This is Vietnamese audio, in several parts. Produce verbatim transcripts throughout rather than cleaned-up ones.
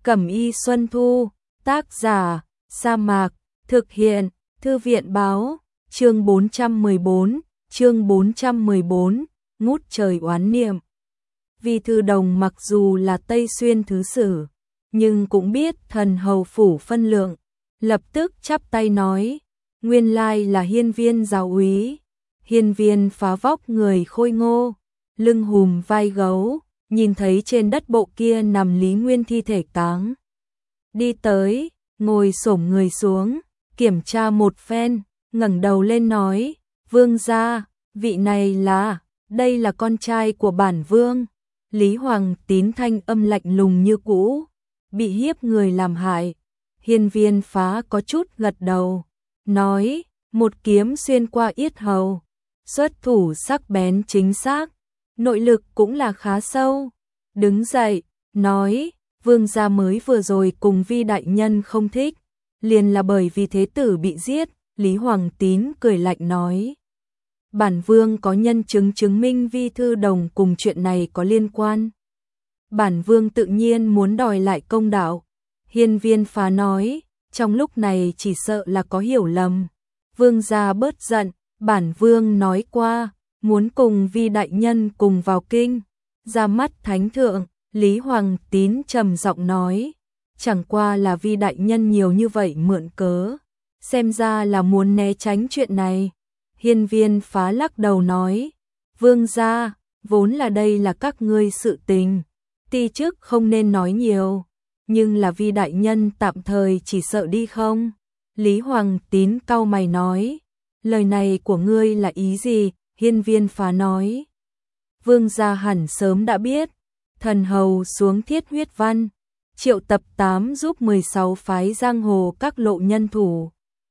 Cẩm y Xuân Thu, tác giả, Sa Mạc, thực hiện, Thư viện báo, chương bốn trăm mười bốn, chương bốn trăm mười bốn, ngút trời oán niệm. Vi Thư Đồng mặc dù là Tây Xuyên thứ sử, nhưng cũng biết thần hầu phủ phân lượng, lập tức chắp tay nói, nguyên lai là Hiên Viên giáo úy. Hiên Viên phá vóc người khôi ngô, lưng hùm vai gấu, nhìn thấy trên đất bộ kia nằm Lý Nguyên thi thể táng. Đi tới, ngồi xổm người xuống, kiểm tra một phen, ngẩng đầu lên nói, vương gia, vị này là, đây là con trai của bản vương. Lý Hoàng Tín thanh âm lạnh lùng như cũ, bị hiếp người làm hại. Hiên Viên phá có chút gật đầu, nói, một kiếm xuyên qua yết hầu, xuất thủ sắc bén chính xác, nội lực cũng là khá sâu. Đứng dậy, nói, vương gia mới vừa rồi cùng Vi đại nhân không thích, liền là bởi vì thế tử bị giết. Lý Hoàng Tín cười lạnh nói, bản vương có nhân chứng chứng minh Vi Thư Đồng cùng chuyện này có liên quan. Bản vương tự nhiên muốn đòi lại công đạo. Hiên Viên phá nói, trong lúc này chỉ sợ là có hiểu lầm. Vương gia bớt giận, bản vương nói qua, muốn cùng Vi đại nhân cùng vào kinh, ra mắt thánh thượng. Lý Hoàng Tín trầm giọng nói, chẳng qua là Vi đại nhân nhiều như vậy mượn cớ, xem ra là muốn né tránh chuyện này. Hiên Viên phá lắc đầu nói, vương gia, vốn là đây là các ngươi sự tình, ti chức không nên nói nhiều, nhưng là Vi đại nhân tạm thời chỉ sợ đi không. Lý Hoàng Tín cau mày nói, lời này của ngươi là ý gì? Hiên Viên phá nói, vương gia hẳn sớm đã biết, thần hầu xuống thiết huyết văn, triệu tập tám giúp mười sáu phái giang hồ các lộ nhân thủ,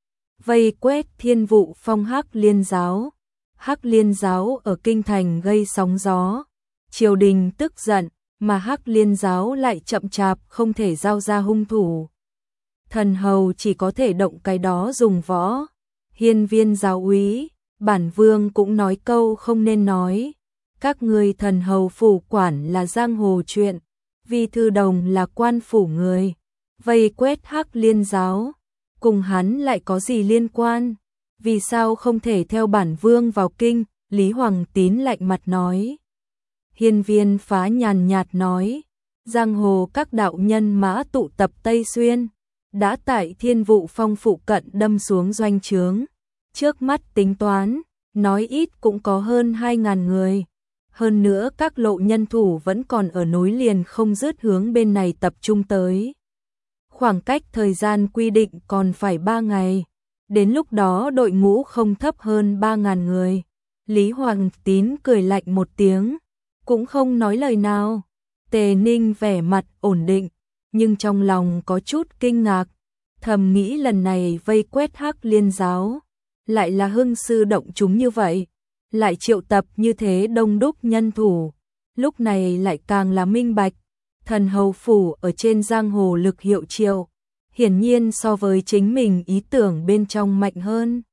vây quét Thiên Vụ Phong Hắc Liên giáo. Hắc Liên giáo ở kinh thành gây sóng gió, triều đình tức giận, mà Hắc Liên giáo lại chậm chạp không thể giao ra hung thủ. Thần hầu chỉ có thể động cái đó dùng võ. Hiên Viên giáo úy, bản vương cũng nói câu không nên nói. Các ngươi thần hầu phủ quản là giang hồ chuyện, Vi Thư Đồng là quan phủ người, vây quét Hắc Liên giáo, cùng hắn lại có gì liên quan? Vì sao không thể theo bản vương vào kinh? Lý Hoàng Tín lạnh mặt nói. Hiên Viên phá nhàn nhạt nói, giang hồ các đạo nhân mã tụ tập Tây Xuyên, đã tại Thiên Vụ Phong phụ cận đâm xuống doanh trướng. Trước mắt tính toán, nói ít cũng có hơn hai ngàn người. Hơn nữa các lộ nhân thủ vẫn còn ở nối liền không dứt hướng bên này tập trung tới. Khoảng cách thời gian quy định còn phải ba ngày. Đến lúc đó đội ngũ không thấp hơn ba ngàn người. Lý Hoàng Tín cười lạnh một tiếng, cũng không nói lời nào. Tề Ninh vẻ mặt ổn định, nhưng trong lòng có chút kinh ngạc, thầm nghĩ lần này vây quét Hắc Liên giáo, lại là hưng sư động chúng như vậy, lại triệu tập như thế đông đúc nhân thủ, lúc này lại càng là minh bạch, thần hầu phủ ở trên giang hồ lực hiệu triệu, hiển nhiên so với chính mình ý tưởng bên trong mạnh hơn.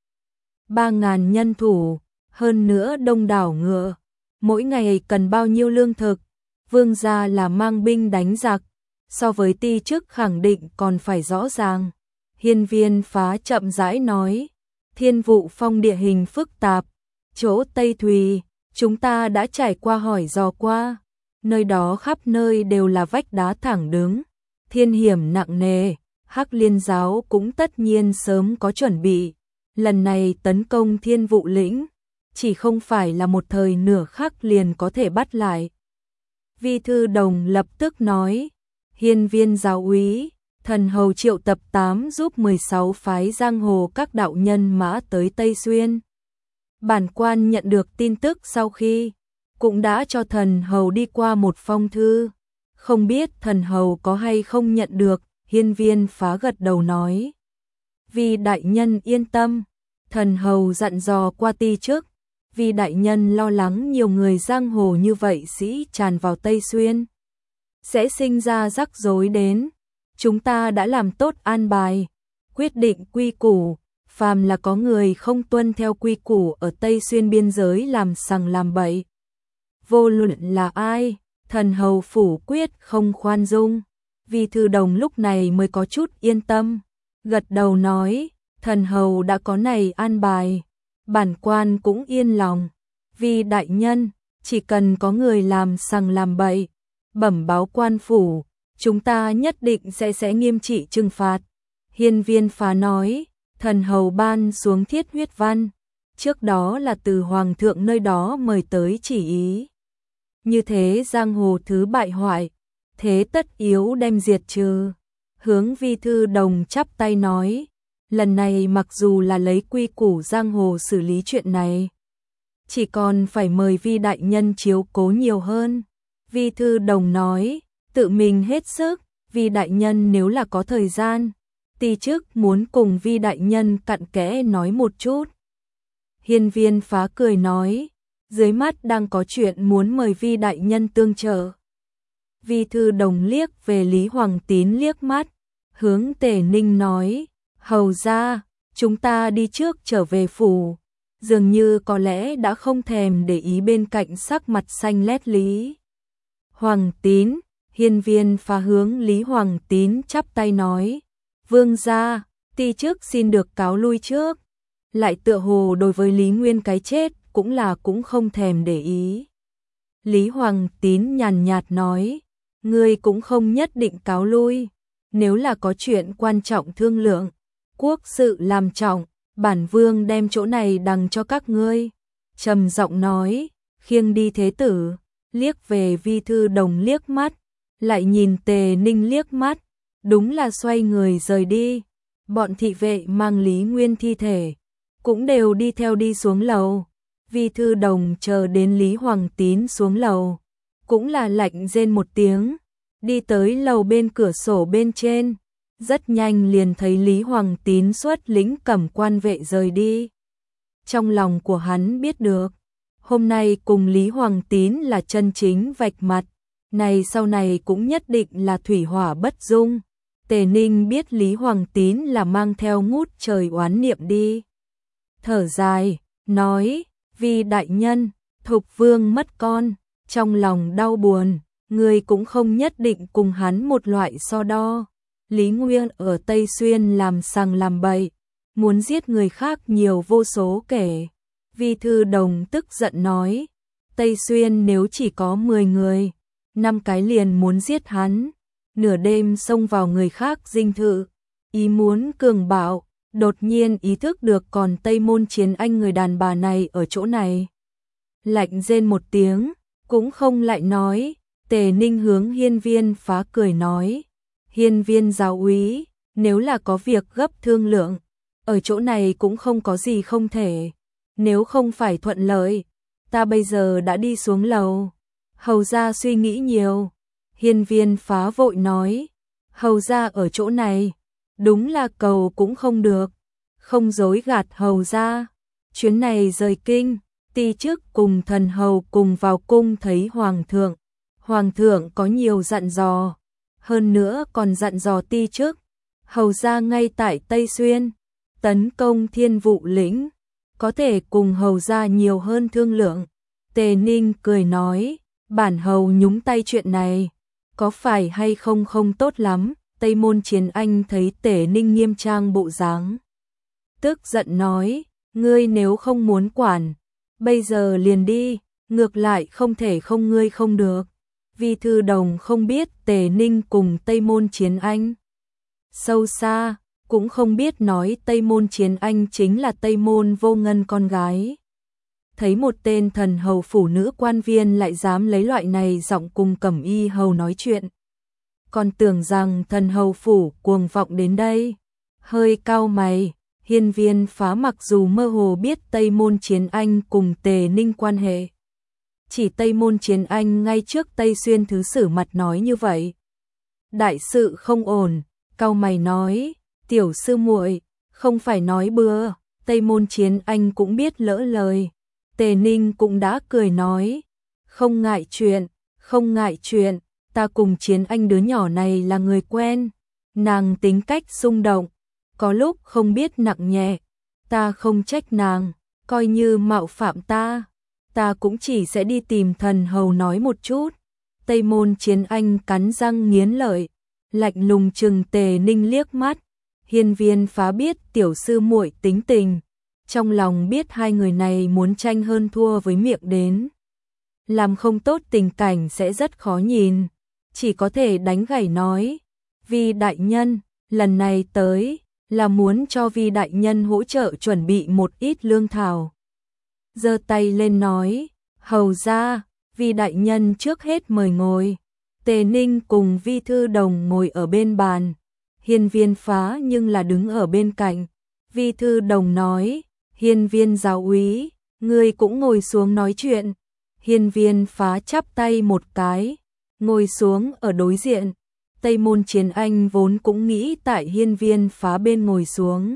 Ba ngàn nhân thủ, hơn nữa đông đảo ngựa, mỗi ngày cần bao nhiêu lương thực, vương gia là mang binh đánh giặc, so với ti chức khẳng định còn phải rõ ràng. Hiên Viên phá chậm rãi nói, Thiên Vụ Phong địa hình phức tạp, chỗ Tây Thùy, chúng ta đã trải qua hỏi dò qua, nơi đó khắp nơi đều là vách đá thẳng đứng, thiên hiểm nặng nề, Hắc Liên giáo cũng tất nhiên sớm có chuẩn bị, lần này tấn công Thiên Vụ lĩnh, chỉ không phải là một thời nửa khắc liền có thể bắt lại. Vi Thư Đồng lập tức nói, Hiên Viên giáo úy, thần hầu triệu tập tám giúp mười sáu phái giang hồ các đạo nhân mã tới Tây Xuyên. Bản quan nhận được tin tức sau khi, cũng đã cho thần hầu đi qua một phong thư, không biết thần hầu có hay không nhận được. Hiên Viên phá gật đầu nói, vì đại nhân yên tâm, thần hầu dặn dò qua ti trước, vì đại nhân lo lắng nhiều người giang hồ như vậy sĩ tràn vào Tây Xuyên, sẽ sinh ra rắc rối đến, chúng ta đã làm tốt an bài, quyết định quy củ, phàm là có người không tuân theo quy củ ở Tây Xuyên biên giới làm sằng làm bậy, vô luận là ai, thần hầu phủ quyết không khoan dung. Vi Thư Đồng lúc này mới có chút yên tâm, gật đầu nói, thần hầu đã có này an bài, bản quan cũng yên lòng. Vi đại nhân, chỉ cần có người làm sằng làm bậy, bẩm báo quan phủ, chúng ta nhất định sẽ sẽ nghiêm trị trừng phạt. Hiên Viên Phá nói, thần hầu ban xuống thiết huyết văn, trước đó là từ hoàng thượng nơi đó mời tới chỉ ý. Như thế giang hồ thứ bại hoại, thế tất yếu đem diệt trừ. Hướng Vi Thư Đồng chắp tay nói, lần này mặc dù là lấy quy củ giang hồ xử lý chuyện này, chỉ còn phải mời Vi đại nhân chiếu cố nhiều hơn. Vi Thư Đồng nói, tự mình hết sức, Vi đại nhân nếu là có thời gian, ti chức muốn cùng Vi đại nhân cặn kẽ nói một chút. Hiên Viên Phá cười nói, dưới mắt đang có chuyện muốn mời Vi đại nhân tương trợ. Vi Thư Đồng liếc về Lý Hoàng Tín liếc mắt, hướng Tề Ninh nói, hầu ra, chúng ta đi trước trở về phủ. Dường như có lẽ đã không thèm để ý bên cạnh sắc mặt xanh lét Lý Hoàng Tín. Hiên Viên Phá hướng Lý Hoàng Tín chắp tay nói, vương gia, ti chức xin được cáo lui trước. Lại tựa hồ đối với Lý Nguyên cái chết cũng là cũng không thèm để ý. Lý Hoàng Tín nhàn nhạt nói, ngươi cũng không nhất định cáo lui, nếu là có chuyện quan trọng thương lượng, quốc sự làm trọng, bản vương đem chỗ này đằng cho các ngươi. Trầm giọng nói, khiêng đi thế tử, liếc về Vi Thư Đồng liếc mắt, lại nhìn Tề Ninh liếc mắt, đúng là xoay người rời đi. Bọn thị vệ mang Lý Nguyên thi thể, cũng đều đi theo đi xuống lầu. Vi Thư Đồng chờ đến Lý Hoàng Tín xuống lầu, cũng là lạnh rên một tiếng, đi tới lầu bên cửa sổ bên trên, rất nhanh liền thấy Lý Hoàng Tín xuất lĩnh cẩm quan vệ rời đi. Trong lòng của hắn biết được, hôm nay cùng Lý Hoàng Tín là chân chính vạch mặt, này sau này cũng nhất định là thủy hỏa bất dung. Tề Ninh biết Lý Hoàng Tín là mang theo ngút trời oán niệm đi. Thở dài, nói, Vi đại nhân, Thục Vương mất con, trong lòng đau buồn, người cũng không nhất định cùng hắn một loại so đo. Lý Nguyên ở Tây Xuyên làm sằng làm bậy, muốn giết người khác nhiều vô số kể. Vi Thư Đồng tức giận nói, Tây Xuyên nếu chỉ có mười người, năm cái liền muốn giết hắn, nửa đêm xông vào người khác dinh thự, ý muốn cường bạo, đột nhiên ý thức được còn Tây Môn Chiến Anh người đàn bà này ở chỗ này. Lạnh rên một tiếng, cũng không lại nói. Tề Ninh hướng Hiên Viên Phá cười nói, Hiên Viên giáo úy, nếu là có việc gấp thương lượng, ở chỗ này cũng không có gì không thể, nếu không phải thuận lợi, ta bây giờ đã đi xuống lầu. Hầu ra suy nghĩ nhiều. Hiên Viên Phá vội nói, hầu ra ở chỗ này, đúng là cầu cũng không được, không dối gạt hầu ra. Chuyến này rời kinh, ti chức cùng thần hầu cùng vào cung thấy hoàng thượng. Hoàng thượng có nhiều dặn dò, hơn nữa còn dặn dò ti chức, hầu ra ngay tại Tây Xuyên, tấn công Thiên Vụ lĩnh, có thể cùng hầu ra nhiều hơn thương lượng. Tề Ninh cười nói, bản hầu nhúng tay chuyện này, có phải hay không không tốt lắm. Tây Môn Chiến Anh thấy Tề Ninh nghiêm trang bộ dáng, tức giận nói, ngươi nếu không muốn quản, bây giờ liền đi, ngược lại không thể không ngươi không được. Vi Thư Đồng không biết Tề Ninh cùng Tây Môn Chiến Anh sâu xa, cũng không biết nói Tây Môn Chiến Anh chính là Tây Môn Vô Ngân con gái. Thấy một tên thần hầu phủ nữ quan viên lại dám lấy loại này giọng cùng Cẩm Y hầu nói chuyện, còn tưởng rằng thần hầu phủ cuồng vọng đến đây, hơi cau mày. Hiên Viên Phá mặc dù mơ hồ biết Tây Môn Chiến Anh cùng Tề Ninh quan hệ, chỉ Tây Môn Chiến Anh ngay trước Tây Xuyên thứ sử mặt nói như vậy, đại sự không ổn, cau mày nói, tiểu sư muội, không phải nói bừa. Tây Môn Chiến Anh cũng biết lỡ lời. Tề Ninh cũng đã cười nói, không ngại chuyện, không ngại chuyện, ta cùng Chiến Anh đứa nhỏ này là người quen, nàng tính cách xung động, có lúc không biết nặng nhẹ, ta không trách nàng, coi như mạo phạm ta, ta cũng chỉ sẽ đi tìm thần hầu nói một chút. Tây Môn Chiến Anh cắn răng nghiến lợi, lạnh lùng chừng Tề Ninh liếc mắt. Hiên Viên Phá biết tiểu sư muội tính tình, trong lòng biết hai người này muốn tranh hơn thua với miệng đến. Làm không tốt tình cảnh sẽ rất khó nhìn, chỉ có thể đánh gãy nói, Vi đại nhân, lần này tới là muốn cho Vi đại nhân hỗ trợ chuẩn bị một ít lương thảo. Giơ tay lên nói, hầu ra, Vi đại nhân trước hết mời ngồi. Tề Ninh cùng Vi Thư Đồng ngồi ở bên bàn, Hiên Viên Phá nhưng là đứng ở bên cạnh. Vi Thư Đồng nói, Hiên Viên giáo úy, ngươi cũng ngồi xuống nói chuyện. Hiên Viên Phá chắp tay một cái, ngồi xuống ở đối diện. Tây Môn Chiến Anh vốn cũng nghĩ tại Hiên Viên Phá bên ngồi xuống.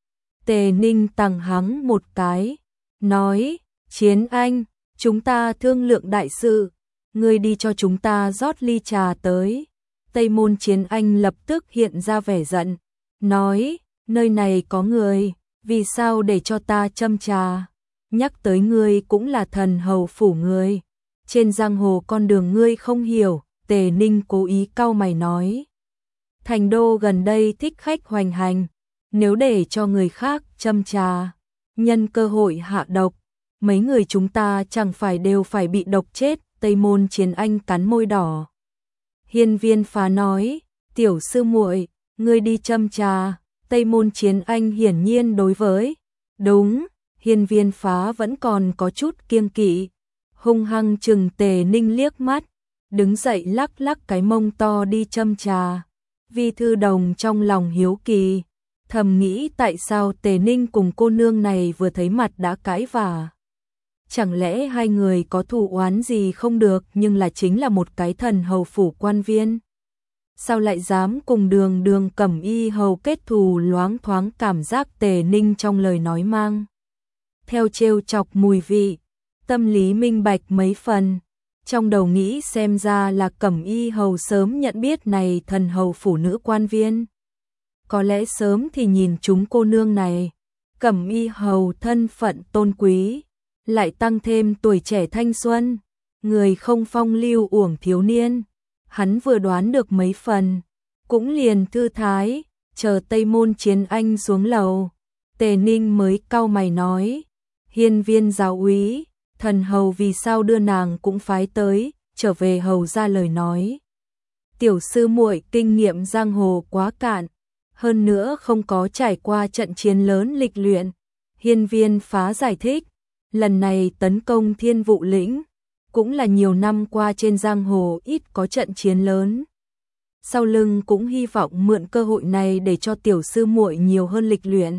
Tề Ninh tằng hắng một cái, nói, Chiến Anh, chúng ta thương lượng đại sự, ngươi đi cho chúng ta rót ly trà tới. Tây Môn Chiến Anh lập tức hiện ra vẻ giận, nói, nơi này có người, vì sao để cho ta châm trà? Nhắc tới ngươi cũng là thần hầu phủ người, trên giang hồ con đường ngươi không hiểu. Tề Ninh cố ý cau mày nói, thành đô gần đây thích khách hoành hành, nếu để cho người khác châm trà, nhân cơ hội hạ độc, mấy người chúng ta chẳng phải đều phải bị độc chết. Tây Môn Chiến Anh cắn môi đỏ. Hiên Viên Phá nói, tiểu sư muội, ngươi đi châm trà. Tây Môn Chiến Anh hiển nhiên đối với, đúng, Hiên Viên Phá vẫn còn có chút kiêng kỵ, hung hăng chừng Tề Ninh liếc mắt, đứng dậy lắc lắc cái mông to đi châm trà. Vi Thư Đồng trong lòng hiếu kỳ, thầm nghĩ tại sao Tề Ninh cùng cô nương này vừa thấy mặt đã cãi vả. Chẳng lẽ hai người có thù oán gì không được, nhưng là chính là một cái thần hầu phủ quan viên. Sao lại dám cùng đường đường Cẩm Y hầu kết thù? Loáng thoáng cảm giác Tề Ninh trong lời nói mang theo trêu chọc mùi vị, tâm lý minh bạch mấy phần. Trong đầu nghĩ xem ra là Cẩm Y hầu sớm nhận biết này thần hầu phủ nữ quan viên. Có lẽ sớm thì nhìn chúng cô nương này. Cẩm Y hầu thân phận tôn quý, lại tăng thêm tuổi trẻ thanh xuân, người không phong lưu uổng thiếu niên. Hắn vừa đoán được mấy phần, cũng liền thư thái, chờ Tây Môn Chiến Anh xuống lầu. Tề Ninh mới cau mày nói, Hiên Viên giáo úy, thần hầu vì sao đưa nàng cũng phái tới, trở về hầu ra lời nói. Tiểu sư muội kinh nghiệm giang hồ quá cạn, hơn nữa không có trải qua trận chiến lớn lịch luyện. Hiên Viên Phá giải thích, lần này tấn công Thiên Vụ lĩnh, cũng là nhiều năm qua trên giang hồ ít có trận chiến lớn. Sau lưng cũng hy vọng mượn cơ hội này để cho tiểu sư muội nhiều hơn lịch luyện.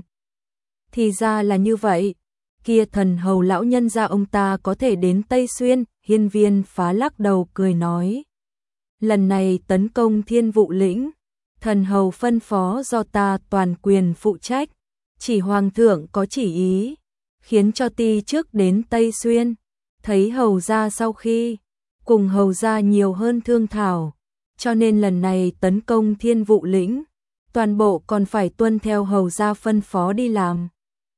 Thì ra là như vậy, kia thần hầu lão nhân gia ông ta có thể đến Tây Xuyên. Hiên Viên Phá lắc đầu cười nói, lần này tấn công Thiên Vụ lĩnh, thần hầu phân phó do ta toàn quyền phụ trách, chỉ hoàng thượng có chỉ ý, khiến cho ti trước đến Tây Xuyên, thấy hầu gia sau khi cùng hầu gia nhiều hơn thương thảo, cho nên lần này tấn công Thiên Vụ lĩnh, toàn bộ còn phải tuân theo hầu gia phân phó đi làm.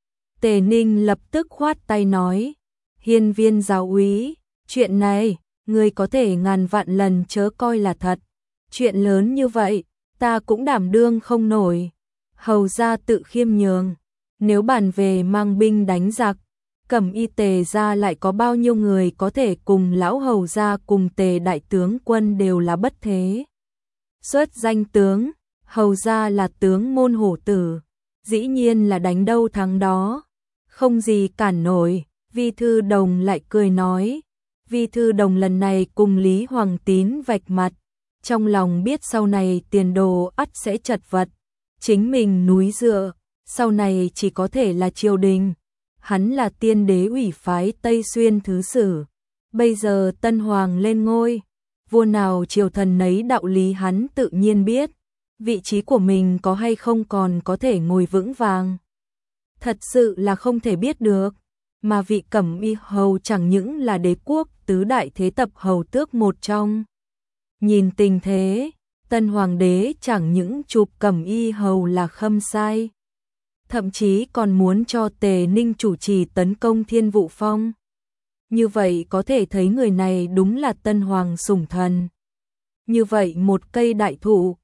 Tề Ninh lập tức khoát tay nói, Hiên Viên giáo úy, chuyện này, ngươi có thể ngàn vạn lần chớ coi là thật. Chuyện lớn như vậy, ta cũng đảm đương không nổi. Hầu gia tự khiêm nhường, nếu bàn về mang binh đánh giặc, Cẩm Y Tề gia lại có bao nhiêu người có thể cùng lão hầu gia cùng Tề đại tướng quân đều là bất thế. Xuất danh tướng, hầu gia là tướng môn hổ tử, dĩ nhiên là đánh đâu thắng đó, không gì cản nổi. Vi Thư Đồng lại cười nói, Vi Thư Đồng lần này cùng Lý Hoàng Tín vạch mặt, trong lòng biết sau này tiền đồ ắt sẽ chật vật, chính mình núi dựa, sau này chỉ có thể là triều đình. Hắn là tiên đế ủy phái Tây Xuyên thứ sử, bây giờ tân hoàng lên ngôi, vua nào triều thần nấy đạo lý hắn tự nhiên biết, vị trí của mình có hay không còn có thể ngồi vững vàng. Thật sự là không thể biết được, mà vị Cẩm Y hầu chẳng những là đế quốc tứ đại thế tập hầu tước một trong. Nhìn tình thế, tân hoàng đế chẳng những chụp Cẩm Y hầu là khâm sai, thậm chí còn muốn cho Tề Ninh chủ trì tấn công Thiên Vụ Phong. Như vậy có thể thấy người này đúng là tân hoàng sủng thần. Như vậy một cây đại thụ,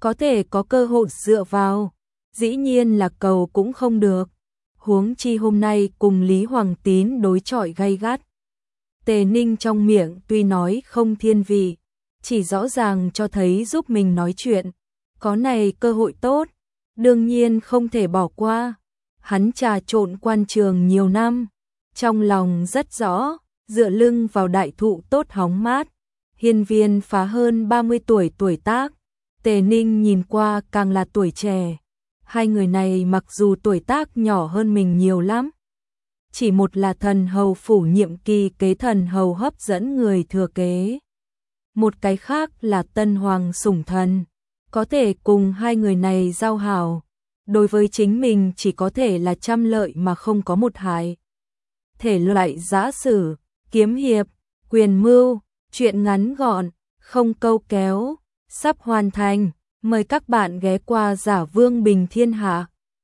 có thể có cơ hội dựa vào, dĩ nhiên là cầu cũng không được. Huống chi hôm nay cùng Lý Hoàng Tín đối chọi gay gắt. Tề Ninh trong miệng tuy nói không thiên vị, chỉ rõ ràng cho thấy giúp mình nói chuyện. Có này cơ hội tốt, đương nhiên không thể bỏ qua. Hắn trà trộn quan trường nhiều năm, trong lòng rất rõ, dựa lưng vào đại thụ tốt hóng mát. Hiên viên phá hơn ba mươi tuổi tuổi tác, Tề Ninh nhìn qua càng là tuổi trẻ. Hai người này mặc dù tuổi tác nhỏ hơn mình nhiều lắm, chỉ một là thần hầu phủ nhiệm kỳ kế thần hầu hấp dẫn người thừa kế, một cái khác là tân hoàng sủng thần, có thể cùng hai người này giao hảo, đối với chính mình chỉ có thể là trăm lợi mà không có một hại. Thể loại giã sử, kiếm hiệp, quyền mưu, truyện ngắn gọn, không câu kéo, sắp hoàn thành, mời các bạn ghé qua Giả Vương Bình Thiên Hạ.